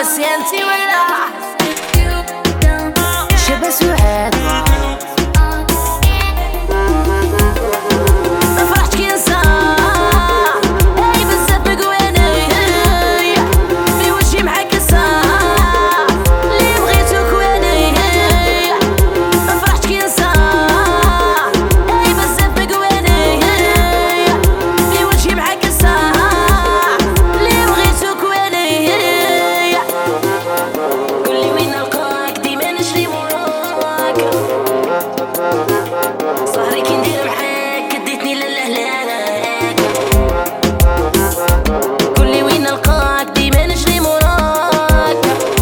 حسي انتي ولا شبه سعاد فرحت كي نسى اي بزاف بقواني في وجهي معكسة اللي بغيتو كواني فرحت كي نسى اي بزاف بقواني في وجهي معكسة اللي بغيتو كواني قولي وين نلقاك ديما نجري وراك صهري كي ندير معاك كديتني للهلاك قولي وين نلقاك ديما نجري وراك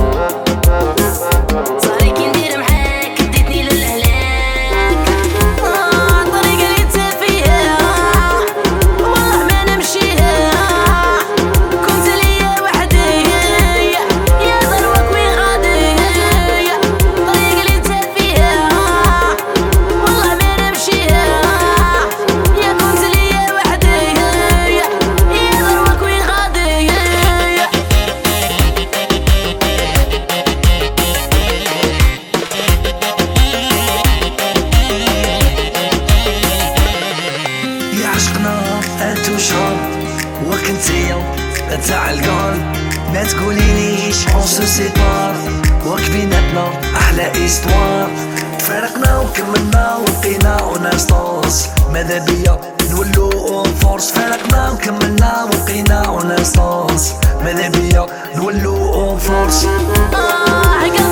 صهري كي ندير معاك كديتني للهلاك الطريقة اللي انت فيها والله ما نمشيها كنت ليا وحدي يا ضروك وين غادي الطريقة اللي انت فيها والله ما نمشيها يا كنت ليا وحدي يا ضروك وين غادي يا عشقنا انتو شهر وكنتيا تاع القلب ما تقوليليش اون سو سيبار وك بيناتنا احلى استوار تفارقنا وكملنا وبقينا ونستانس ماذا بيا نولو اون فورس فارقنا وكملنا وبقينا ونستانس ماذا بيا نولو اون فورس عقل